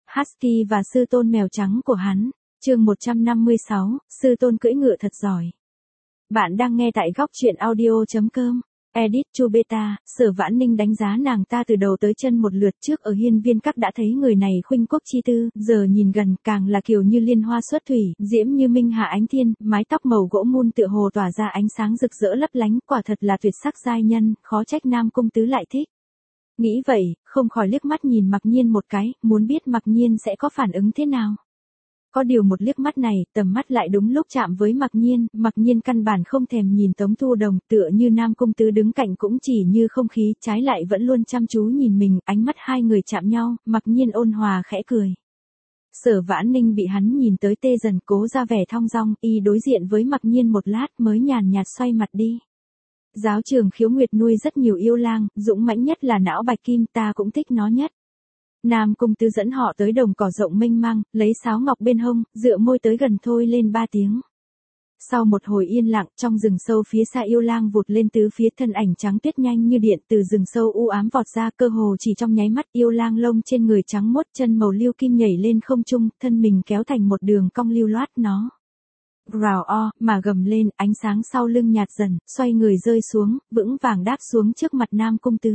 Husky và sư tôn mèo trắng của hắn. Chương 156, sư tôn cưỡi ngựa thật giỏi. Bạn đang nghe tại góc truyện audio.com. Edit Chu Beta. Sở Vãn Ninh đánh giá nàng ta từ đầu tới chân một lượt. Trước ở hiên viên các đã thấy người này khuynh quốc chi tư, giờ nhìn gần càng là kiều như liên hoa xuất thủy, diễm như minh hạ ánh thiên, mái tóc màu gỗ mun tựa hồ tỏa ra ánh sáng rực rỡ lấp lánh, quả thật là tuyệt sắc giai nhân, khó trách Nam Cung Tứ lại thích. Nghĩ vậy, không khỏi liếc mắt nhìn Mặc Nhiên một cái, muốn biết Mặc Nhiên sẽ có phản ứng thế nào. Có điều một liếc mắt này, tầm mắt lại đúng lúc chạm với Mặc Nhiên căn bản không thèm nhìn Tống Thu Đồng, tựa như Nam Cung Tứ đứng cạnh cũng chỉ như không khí, trái lại vẫn luôn chăm chú nhìn mình, ánh mắt hai người chạm nhau, Mặc Nhiên ôn hòa khẽ cười. Sở Vãn Ninh bị hắn nhìn tới tê dần, cố ra vẻ thong dong, y đối diện với Mặc Nhiên một lát mới nhàn nhạt xoay mặt đi. Giáo trường Khiếu Nguyệt nuôi rất nhiều yêu lang, dũng mãnh nhất là não bạch kim, ta cũng thích nó nhất. Nam Cung Tứ dẫn họ tới đồng cỏ rộng mênh mang, lấy sáo ngọc bên hông, dựa môi tới gần thôi lên 3 tiếng. Sau một hồi yên lặng, trong rừng sâu phía xa yêu lang vụt lên tứ phía, thân ảnh trắng tuyết nhanh như điện từ rừng sâu u ám vọt ra, cơ hồ chỉ trong nháy mắt, yêu lang lông trên người trắng muốt, chân màu liêu kim nhảy lên không trung, thân mình kéo thành một đường cong lưu loát, nó rào o mà gầm lên, ánh sáng sau lưng nhạt dần, xoay người rơi xuống, vững vàng đáp xuống trước mặt Nam Cung Tứ.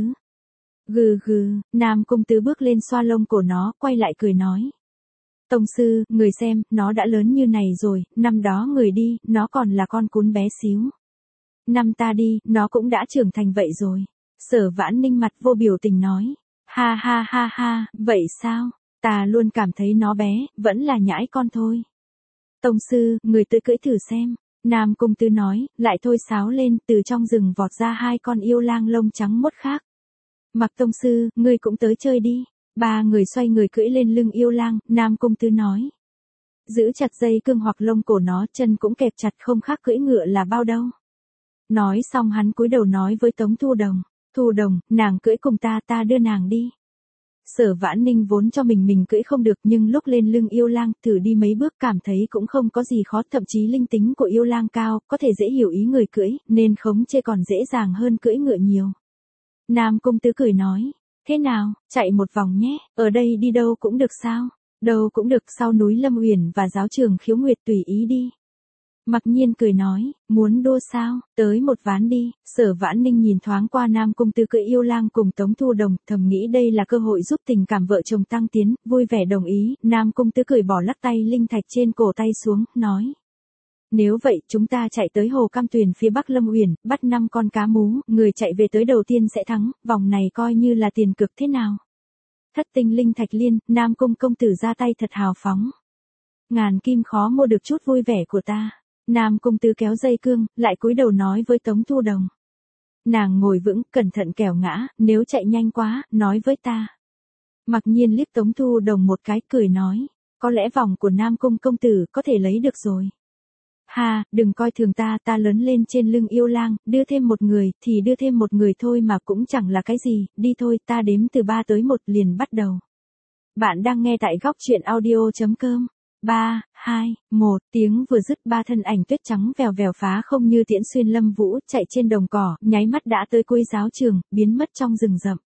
Gừ gừ, Nam Cung Tứ bước lên xoa lông cổ nó, quay lại cười nói. Tông sư, người xem, nó đã lớn như này rồi, năm đó người đi, nó còn là con cún bé xíu. Năm ta đi, nó cũng đã trưởng thành vậy rồi. Sở Vãn Ninh mặt vô biểu tình nói. Ha ha ha ha, vậy sao? Ta luôn cảm thấy nó bé, vẫn là nhãi con thôi. Tông sư, người tự cưỡi thử xem. Nam Cung Tứ nói, lại thôi sáo lên, từ trong rừng vọt ra 2 con yêu lang lông trắng muốt khác. Mặc tông sư, ngươi cũng tới chơi đi. 3 người xoay người cưỡi lên lưng yêu lang, Nam Cung Tứ nói. Giữ chặt dây cương hoặc lông cổ nó, chân cũng kẹp chặt, không khác cưỡi ngựa là bao đâu. Nói xong hắn cúi đầu nói với Tống Thu Đồng. Thu Đồng, nàng cưỡi cùng ta đưa nàng đi. Sở Vãn Ninh vốn cho mình cưỡi không được, nhưng lúc lên lưng yêu lang, thử đi mấy bước cảm thấy cũng không có gì khó, thậm chí linh tính của yêu lang cao, có thể dễ hiểu ý người cưỡi, nên khống chế còn dễ dàng hơn cưỡi ngựa nhiều. Nam Cung Tứ cười nói, thế nào, chạy một vòng nhé, ở đây đi đâu cũng được sao? Đâu cũng được, sau núi Lâm Uyển và giáo trường Khiếu Nguyệt tùy ý đi. Mặc Nhiên cười nói, muốn đua sao, tới một ván đi. Sở Vãn Ninh nhìn thoáng qua Nam Cung Tứ cưỡi yêu lang cùng Tống Thu Đồng, thầm nghĩ đây là cơ hội giúp tình cảm vợ chồng tăng tiến, vui vẻ đồng ý. Nam Cung Tứ cười bỏ lắc tay linh thạch trên cổ tay xuống, nói. Nếu vậy, chúng ta chạy tới hồ Cam Tuyền phía bắc Lâm Uyển, bắt 5 con cá mú, người chạy về tới đầu tiên sẽ thắng, vòng này coi như là tiền cược thế nào. Thất tinh linh thạch liên, Nam Cung công tử ra tay thật hào phóng. Ngàn kim khó mua được chút vui vẻ của ta. Nam Cung Tứ kéo dây cương, lại cúi đầu nói với Tống Thu Đồng. Nàng ngồi vững, cẩn thận kẻo ngã, nếu chạy nhanh quá, nói với ta. Mặc Nhiên liếc Tống Thu Đồng một cái, cười nói, có lẽ vòng của Nam Cung công tử có thể lấy được rồi. Ha, đừng coi thường ta lớn lên trên lưng yêu lang, đưa thêm một người, thì đưa thêm một người thôi mà cũng chẳng là cái gì, đi thôi, ta đếm từ 3 tới 1 liền bắt đầu. Bạn đang nghe tại góc truyện audio.com. 3, 2, 1, tiếng vừa dứt, 3 thân ảnh tuyết trắng vèo vèo phá không như tiễn xuyên lâm vũ, chạy trên đồng cỏ, nháy mắt đã tới cuối giáo trường, biến mất trong rừng rậm.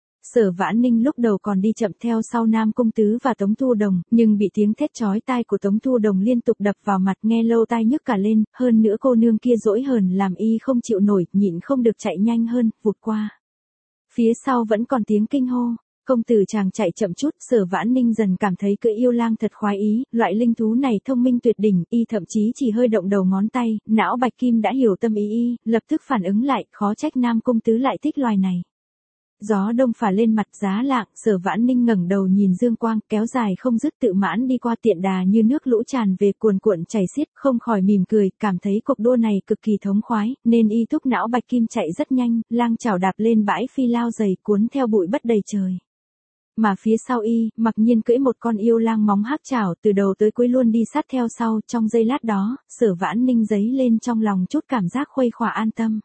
Sở Vãn Ninh lúc đầu còn đi chậm theo sau Nam Cung Tứ và Tống Thu Đồng, nhưng bị tiếng thét chói tai của Tống Thu Đồng liên tục đập vào mặt, nghe lâu tai nhức cả lên, hơn nữa cô nương kia dỗi hờn làm y không chịu nổi, nhịn không được chạy nhanh hơn, vụt qua. Phía sau vẫn còn tiếng kinh hô. Công tử chàng chạy chậm chút, Sở Vãn Ninh dần cảm thấy cưỡi yêu lang thật khoái ý, loại linh thú này thông minh tuyệt đỉnh, y thậm chí chỉ hơi động đầu ngón tay, não bạch kim đã hiểu tâm ý y, lập tức phản ứng lại, khó trách Nam Cung Tứ lại thích loài này. Gió đông phả lên mặt giá lạng, Sở Vãn Ninh ngẩng đầu nhìn dương quang, kéo dài không dứt tự mãn đi qua tiện đà như nước lũ tràn về cuồn cuộn chảy xiết, không khỏi mỉm cười, cảm thấy cuộc đua này cực kỳ thống khoái, nên y thúc não bạch kim chạy rất nhanh, lang chảo đạp lên bãi phi lao dày cuốn theo bụi bất đầy trời. Mà phía sau y, Mặc Nhiên cưỡi một con yêu lang móng hắc chảo, từ đầu tới cuối luôn đi sát theo sau, trong giây lát đó, Sở Vãn Ninh dấy lên trong lòng chút cảm giác khuây khỏa an tâm.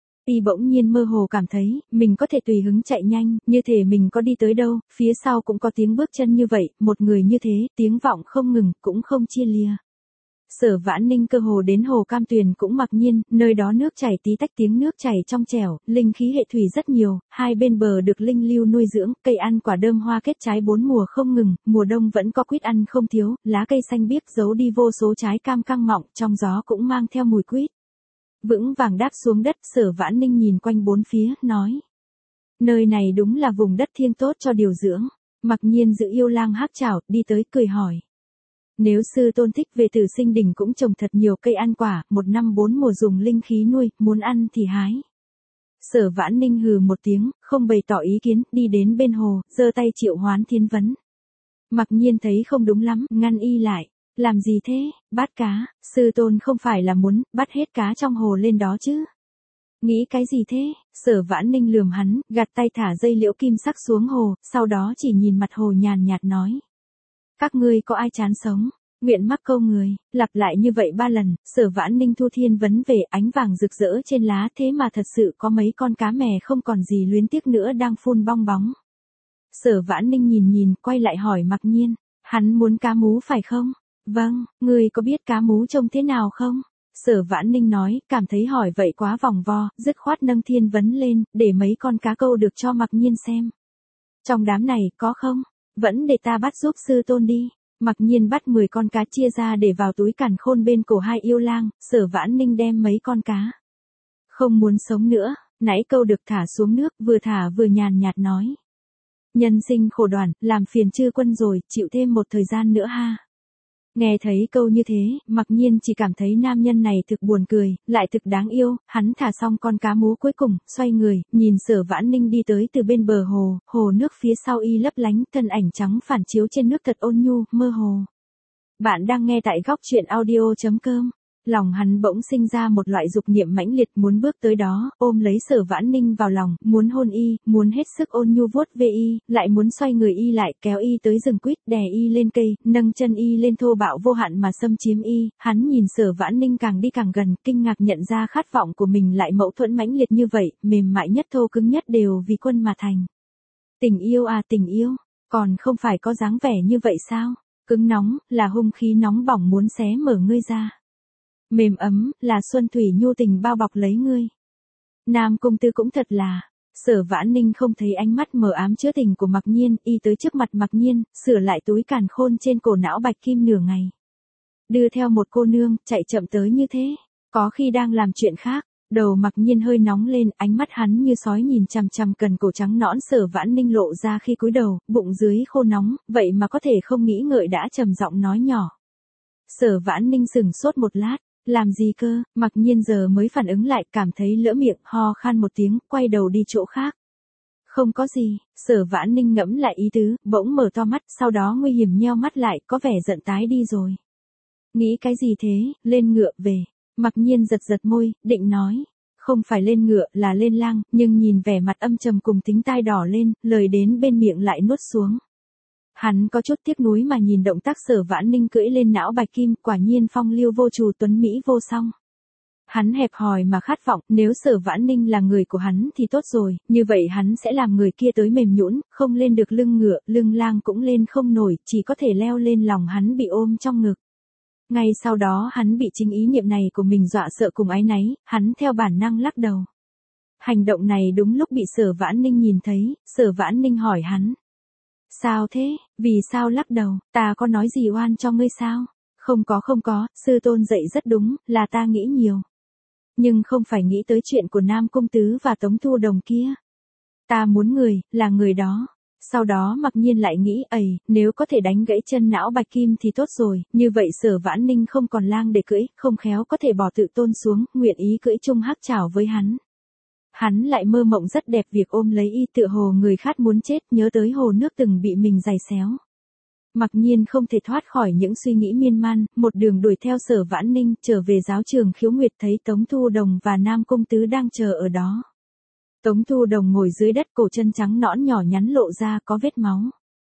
Y bỗng nhiên mơ hồ cảm thấy, mình có thể tùy hứng chạy nhanh, như thể mình có đi tới đâu, phía sau cũng có tiếng bước chân như vậy, một người như thế, tiếng vọng không ngừng, cũng không chia lìa. Sở Vãn Ninh cơ hồ đến hồ Cam Tuyền cũng mặc nhiên, nơi đó nước chảy tí tách tiếng nước chảy trong trẻo, linh khí hệ thủy rất nhiều, hai bên bờ được linh lưu nuôi dưỡng, cây ăn quả đơm hoa kết trái bốn mùa không ngừng, mùa đông vẫn có quýt ăn không thiếu, lá cây xanh biếc giấu đi vô số trái cam căng mọng, trong gió cũng mang theo mùi quýt. Vững vàng đáp xuống đất, Sở Vãn Ninh nhìn quanh bốn phía, nói. Nơi này đúng là vùng đất thiêng tốt cho điều dưỡng. Mặc nhiên giữ yêu lang hắc chảo, đi tới cười hỏi. Nếu sư tôn thích về Tử Sinh Đỉnh cũng trồng thật nhiều cây ăn quả, một năm bốn mùa dùng linh khí nuôi, muốn ăn thì hái. Sở Vãn Ninh hừ một tiếng, không bày tỏ ý kiến, đi đến bên hồ, giơ tay triệu hoán thiên vấn. Mặc nhiên thấy không đúng lắm, ngăn y lại. Làm gì thế, bắt cá, sư tôn không phải là muốn bắt hết cá trong hồ lên đó chứ. Nghĩ cái gì thế, Sở Vãn Ninh lườm hắn, gạt tay thả dây liễu kim sắc xuống hồ, sau đó chỉ nhìn mặt hồ nhàn nhạt nói. Các ngươi có ai chán sống, nguyện mắc câu người, lặp lại như vậy 3 lần, Sở Vãn Ninh thu thiên vấn về, ánh vàng rực rỡ trên lá, thế mà thật sự có mấy con cá mè không còn gì luyến tiếc nữa đang phun bong bóng. Sở Vãn Ninh nhìn, quay lại hỏi Mặc Nhiên, hắn muốn cá mú phải không? Vâng, ngươi có biết cá mú trông thế nào không? Sở Vãn Ninh nói, cảm thấy hỏi vậy quá vòng vo, dứt khoát nâng thiên vấn lên, để mấy con cá câu được cho Mặc Nhiên xem. Trong đám này, có không? Vẫn để ta bắt giúp sư tôn đi. Mặc nhiên bắt 10 con cá chia ra để vào túi càn khôn bên cổ hai yêu lang, Sở Vãn Ninh đem mấy con cá. Không muốn sống nữa, nãy câu được thả xuống nước, vừa thả vừa nhàn nhạt nói. Nhân sinh khổ đoàn, làm phiền chư quân rồi, chịu thêm một thời gian nữa ha. Nghe thấy câu như thế, Mặc nhiên chỉ cảm thấy nam nhân này thực buồn cười, lại thực đáng yêu, hắn thả xong con cá mú cuối cùng, xoay người, nhìn Sở Vãn Ninh đi tới từ bên bờ hồ, hồ nước phía sau y lấp lánh, thân ảnh trắng phản chiếu trên nước thật ôn nhu, mơ hồ. Bạn đang nghe tại góc truyện audio.com. Lòng hắn bỗng sinh ra một loại dục niệm mãnh liệt muốn bước tới đó, ôm lấy Sở Vãn Ninh vào lòng, muốn hôn y, muốn hết sức ôn nhu vuốt ve y, lại muốn xoay người y lại, kéo y tới rừng quýt, đè y lên cây, nâng chân y lên thô bạo vô hạn mà xâm chiếm y, hắn nhìn Sở Vãn Ninh càng đi càng gần, kinh ngạc nhận ra khát vọng của mình lại mâu thuẫn mãnh liệt như vậy, mềm mại nhất thô cứng nhất đều vì quân mà thành. Tình yêu à tình yêu, còn không phải có dáng vẻ như vậy sao? Cứng nóng, là hung khí nóng bỏng muốn xé mở ngươi ra. Mềm ấm, là xuân thủy nhu tình bao bọc lấy ngươi. Nam công tư cũng thật là. Sở Vãn Ninh không thấy ánh mắt mờ ám chứa tình của Mặc Nhiên, y tới trước mặt Mặc Nhiên, sửa lại túi càn khôn trên cổ não bạch kim nửa ngày. Đưa theo một cô nương, chạy chậm tới như thế, có khi đang làm chuyện khác. Đầu Mặc Nhiên hơi nóng lên, ánh mắt hắn như sói nhìn chằm chằm cần cổ trắng nõn Sở Vãn Ninh lộ ra khi cúi đầu, bụng dưới khô nóng, vậy mà có thể không nghĩ ngợi đã trầm giọng nói nhỏ. Sở Vãn Ninh sững sốt một lát. Làm gì cơ, Mặc Nhiên giờ mới phản ứng lại, cảm thấy lỡ miệng, ho khan một tiếng, quay đầu đi chỗ khác. Không có gì, Sở Vãn Ninh ngẫm lại ý tứ, bỗng mở to mắt, sau đó nguy hiểm nheo mắt lại, có vẻ giận tái đi rồi. Nghĩ cái gì thế, lên ngựa về. Mặc Nhiên giật giật môi, định nói. Không phải lên ngựa, là lên lang, nhưng nhìn vẻ mặt âm trầm cùng tính tai đỏ lên, lời đến bên miệng lại nuốt xuống. Hắn có chút tiếc nuối mà nhìn động tác Sở Vãn Ninh cưỡi lên não bạch kim, quả nhiên phong lưu vô trù tuấn mỹ vô song. Hắn hẹp hòi mà khát vọng, nếu Sở Vãn Ninh là người của hắn thì tốt rồi, như vậy hắn sẽ làm người kia tới mềm nhũn, không lên được lưng ngựa, lưng lang cũng lên không nổi, chỉ có thể leo lên lòng hắn bị ôm trong ngực. Ngay sau đó hắn bị chính ý niệm này của mình dọa sợ cùng áy náy, hắn theo bản năng lắc đầu. Hành động này đúng lúc bị Sở Vãn Ninh nhìn thấy, Sở Vãn Ninh hỏi hắn. Sao thế, vì sao lắc đầu, ta có nói gì oan cho ngươi sao? Không có, sư tôn dạy rất đúng, là ta nghĩ nhiều. Nhưng không phải nghĩ tới chuyện của Nam Công Tứ và Tống Thu Đồng kia. Ta muốn người, là người đó. Sau đó Mặc Nhiên lại nghĩ, nếu có thể đánh gãy chân não bạch kim thì tốt rồi, như vậy Sở Vãn Ninh không còn lang để cưỡi, không khéo có thể bỏ tự tôn xuống, nguyện ý cưỡi chung hắc chảo với hắn. Hắn lại mơ mộng rất đẹp việc ôm lấy y tựa hồ người khát muốn chết, nhớ tới hồ nước từng bị mình giày xéo. Mặc Nhiên không thể thoát khỏi những suy nghĩ miên man, một đường đuổi theo Sở Vãn Ninh, trở về giáo trường Khiếu Nguyệt thấy Tống Thu Đồng và Nam Công Tứ đang chờ ở đó. Tống Thu Đồng ngồi dưới đất, cổ chân trắng nõn nhỏ nhắn lộ ra có vết máu.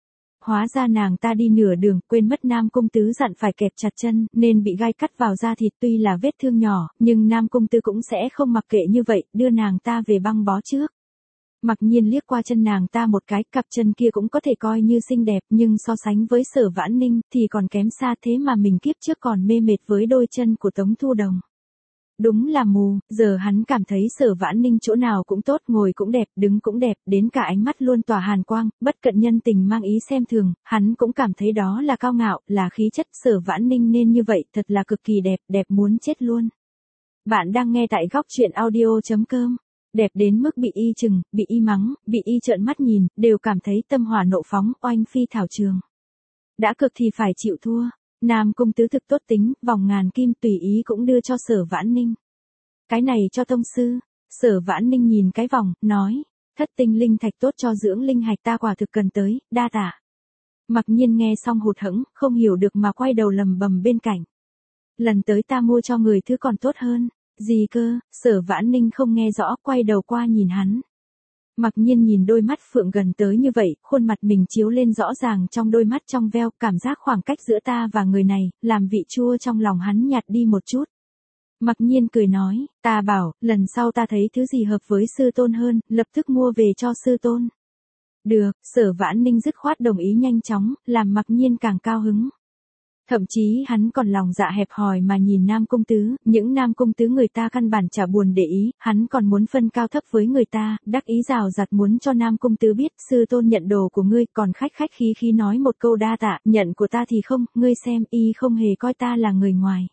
Hóa ra nàng ta đi nửa đường, quên mất Nam Công Tứ dặn phải kẹp chặt chân, nên bị gai cắt vào da thịt, tuy là vết thương nhỏ, nhưng Nam Công Tứ cũng sẽ không mặc kệ như vậy, đưa nàng ta về băng bó trước. Mặc nhiên liếc qua chân nàng ta một cái, cặp chân kia cũng có thể coi như xinh đẹp, nhưng so sánh với Sở Vãn Ninh thì còn kém xa, thế mà mình kiếp trước còn mê mệt với đôi chân của Tống Thu Đồng. Đúng là mù, giờ hắn cảm thấy Sở Vãn Ninh chỗ nào cũng tốt, ngồi cũng đẹp, đứng cũng đẹp, đến cả ánh mắt luôn tỏa hàn quang, bất cận nhân tình mang ý xem thường, hắn cũng cảm thấy đó là cao ngạo, là khí chất. Sở Vãn Ninh nên như vậy, thật là cực kỳ đẹp, đẹp muốn chết luôn. Bạn đang nghe tại góc truyện audio.com. Đẹp đến mức bị y chừng, bị y mắng, bị y trợn mắt nhìn, đều cảm thấy tâm hỏa nộ phóng, oanh phi thảo trường. Đã cực thì phải chịu thua. Nam Cung Tứ thực tốt tính, vòng ngàn kim tùy ý cũng đưa cho Sở Vãn Ninh. Cái này cho tông sư. Sở Vãn Ninh nhìn cái vòng, nói, thất tinh linh thạch tốt cho dưỡng linh hạch, ta quả thực cần tới, đa tạ. Mặc nhiên nghe xong hụt hẫng, không hiểu được mà quay đầu lầm bầm bên cạnh. Lần tới ta mua cho người thứ còn tốt hơn. Gì cơ? Sở Vãn Ninh không nghe rõ, quay đầu qua nhìn hắn. Mặc nhiên nhìn đôi mắt phượng gần tới như vậy, khuôn mặt mình chiếu lên rõ ràng trong đôi mắt trong veo, cảm giác khoảng cách giữa ta và người này, làm vị chua trong lòng hắn nhạt đi một chút. Mặc nhiên cười nói, ta bảo, lần sau ta thấy thứ gì hợp với sư tôn hơn, lập tức mua về cho sư tôn. Được, Sở Vãn Ninh dứt khoát đồng ý nhanh chóng, làm Mặc nhiên càng cao hứng. Thậm chí hắn còn lòng dạ hẹp hòi mà nhìn Nam Cung Tứ, những Nam Cung Tứ người ta căn bản chả buồn để ý, hắn còn muốn phân cao thấp với người ta, đắc ý rào rạt muốn cho Nam Cung Tứ biết, sư tôn nhận đồ của ngươi, còn khách khách khí khí nói một câu đa tạ, nhận của ta thì không, ngươi xem, y không hề coi ta là người ngoài.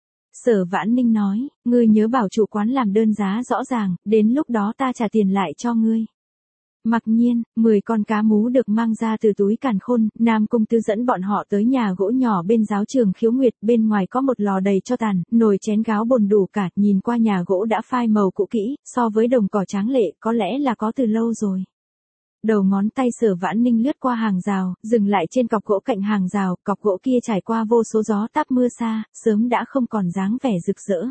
Sở Vãn Ninh nói, ngươi nhớ bảo chủ quán làm đơn giá rõ ràng, đến lúc đó ta trả tiền lại cho ngươi. Mặc nhiên, 10 con cá mú được mang ra từ túi càn khôn, Nam Cung Tứ dẫn bọn họ tới nhà gỗ nhỏ bên giáo trường Khiếu Nguyệt, bên ngoài có một lò đầy tro tàn, nồi chén gáo bồn đủ cả, nhìn qua nhà gỗ đã phai màu cũ kỹ, so với đồng cỏ tráng lệ, có lẽ là có từ lâu rồi. Đầu ngón tay Sở Vãn Ninh lướt qua hàng rào, dừng lại trên cọc gỗ cạnh hàng rào, cọc gỗ kia trải qua vô số gió táp mưa xa, sớm đã không còn dáng vẻ rực rỡ.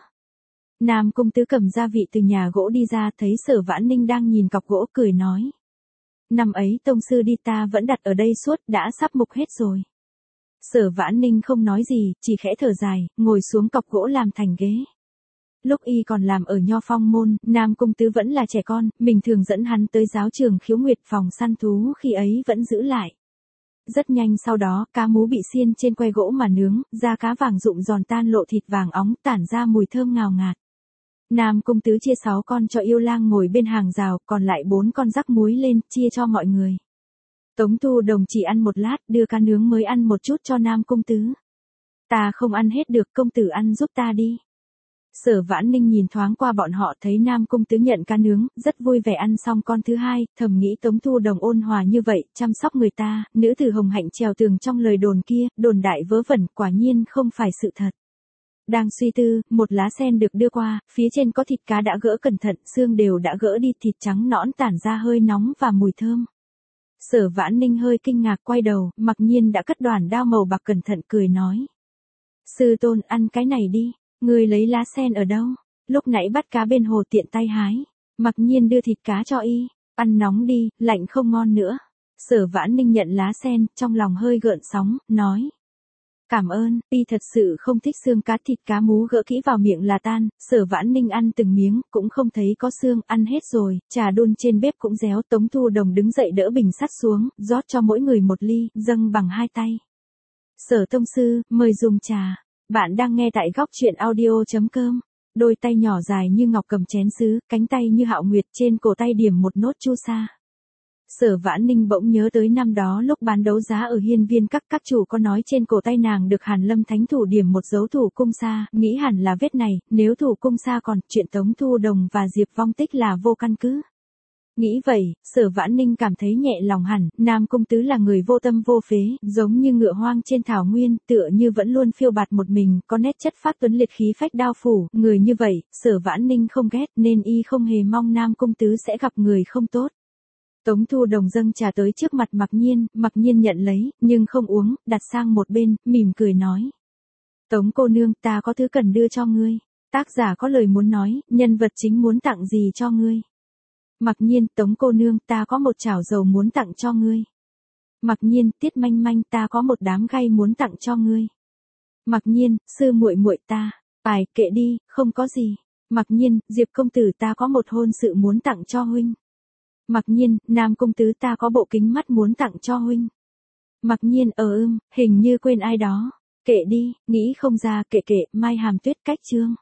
Nam Cung Tứ cầm gia vị từ nhà gỗ đi ra, thấy Sở Vãn Ninh đang nhìn cọc gỗ, cười nói. Năm ấy tông sư đi ta vẫn đặt ở đây suốt, đã sắp mục hết rồi. Sở Vãn Ninh không nói gì, chỉ khẽ thở dài, ngồi xuống cọc gỗ làm thành ghế. Lúc y còn làm ở Nho Phong môn, Nam Cung Tứ vẫn là trẻ con, mình thường dẫn hắn tới giáo trường Khiếu Nguyệt, phòng săn thú khi ấy vẫn giữ lại. Rất nhanh sau đó, cá mú bị xiên trên que gỗ mà nướng, da cá vàng rụng giòn tan lộ thịt vàng óng, tản ra mùi thơm ngào ngạt. Nam Cung Tứ chia 6 con cho yêu lang ngồi bên hàng rào, còn lại 4 con rắc muối lên, chia cho mọi người. Tống Thu Đồng chỉ ăn một lát, đưa cá nướng mới ăn một chút cho Nam Cung Tứ. Ta không ăn hết được, công tử ăn giúp ta đi. Sở Vãn Ninh nhìn thoáng qua bọn họ, thấy Nam Cung Tứ nhận cá nướng, rất vui vẻ ăn xong con thứ hai, thầm nghĩ Tống Thu Đồng ôn hòa như vậy, chăm sóc người ta, nữ tử hồng hạnh trèo tường trong lời đồn kia, đồn đại vớ vẩn, quả nhiên không phải sự thật. Đang suy tư, một lá sen được đưa qua, phía trên có thịt cá đã gỡ cẩn thận, xương đều đã gỡ đi, thịt trắng nõn tản ra hơi nóng và mùi thơm. Sở Vãn Ninh hơi kinh ngạc quay đầu, Mặc nhiên đã cất đoản đao màu bạc cẩn thận cười nói. Sư tôn ăn cái này đi, ngươi lấy lá sen ở đâu? Lúc nãy bắt cá bên hồ tiện tay hái. Mặc nhiên đưa thịt cá cho y, ăn nóng đi, lạnh không ngon nữa. Sở Vãn Ninh nhận lá sen, trong lòng hơi gợn sóng, nói. Cảm ơn, y thật sự không thích xương cá, thịt cá mú gỡ kỹ vào miệng là tan, Sở Vãn Ninh ăn từng miếng, cũng không thấy có xương, ăn hết rồi, trà đun trên bếp cũng réo. Tống Thu Đồng đứng dậy đỡ bình sắt xuống, rót cho mỗi người một ly, dâng bằng 2 tay. Sở tông sư, mời dùng trà. Bạn đang nghe tại góc truyện audio.com. Đôi tay nhỏ dài như ngọc cầm chén sứ, cánh tay như hạo nguyệt, trên cổ tay điểm một nốt chu sa. Sở Vãn Ninh bỗng nhớ tới năm đó lúc bán đấu giá ở hiên viên các chủ có nói trên cổ tay nàng được Hàn Lâm Thánh Thủ điểm một dấu thủ cung sa, nghĩ hẳn là vết này, nếu thủ cung sa còn, chuyện Tống Thu Đồng và Diệp Vong Tích là vô căn cứ. Nghĩ vậy, Sở Vãn Ninh cảm thấy nhẹ lòng hẳn, Nam Cung Tứ là người vô tâm vô phế, giống như ngựa hoang trên thảo nguyên, tựa như vẫn luôn phiêu bạt một mình, có nét chất phác tuấn liệt khí phách đao phủ, người như vậy, Sở Vãn Ninh không ghét, nên y không hề mong Nam Cung Tứ sẽ gặp người không tốt. Tống Thu Đồng dâng trà tới trước mặt Mặc nhiên nhận lấy, nhưng không uống, đặt sang một bên, mỉm cười nói. Tống cô nương, ta có thứ cần đưa cho ngươi. Tác giả có lời muốn nói, nhân vật chính muốn tặng gì cho ngươi. Mặc nhiên, Tống cô nương, ta có một chảo dầu muốn tặng cho ngươi. Mặc nhiên, Tiết manh manh, ta có một đám gai muốn tặng cho ngươi. Mặc nhiên, sư muội muội ta, bài, kệ đi, không có gì. Mặc nhiên, Diệp công tử, ta có một hôn sự muốn tặng cho huynh. Mặc Nhiên, Nam công tứ ta có bộ kính mắt muốn tặng cho huynh. Mặc Nhiên hình như quên ai đó. Kệ đi, nghĩ không ra, kệ, Mai Hàm Tuyết cách chương.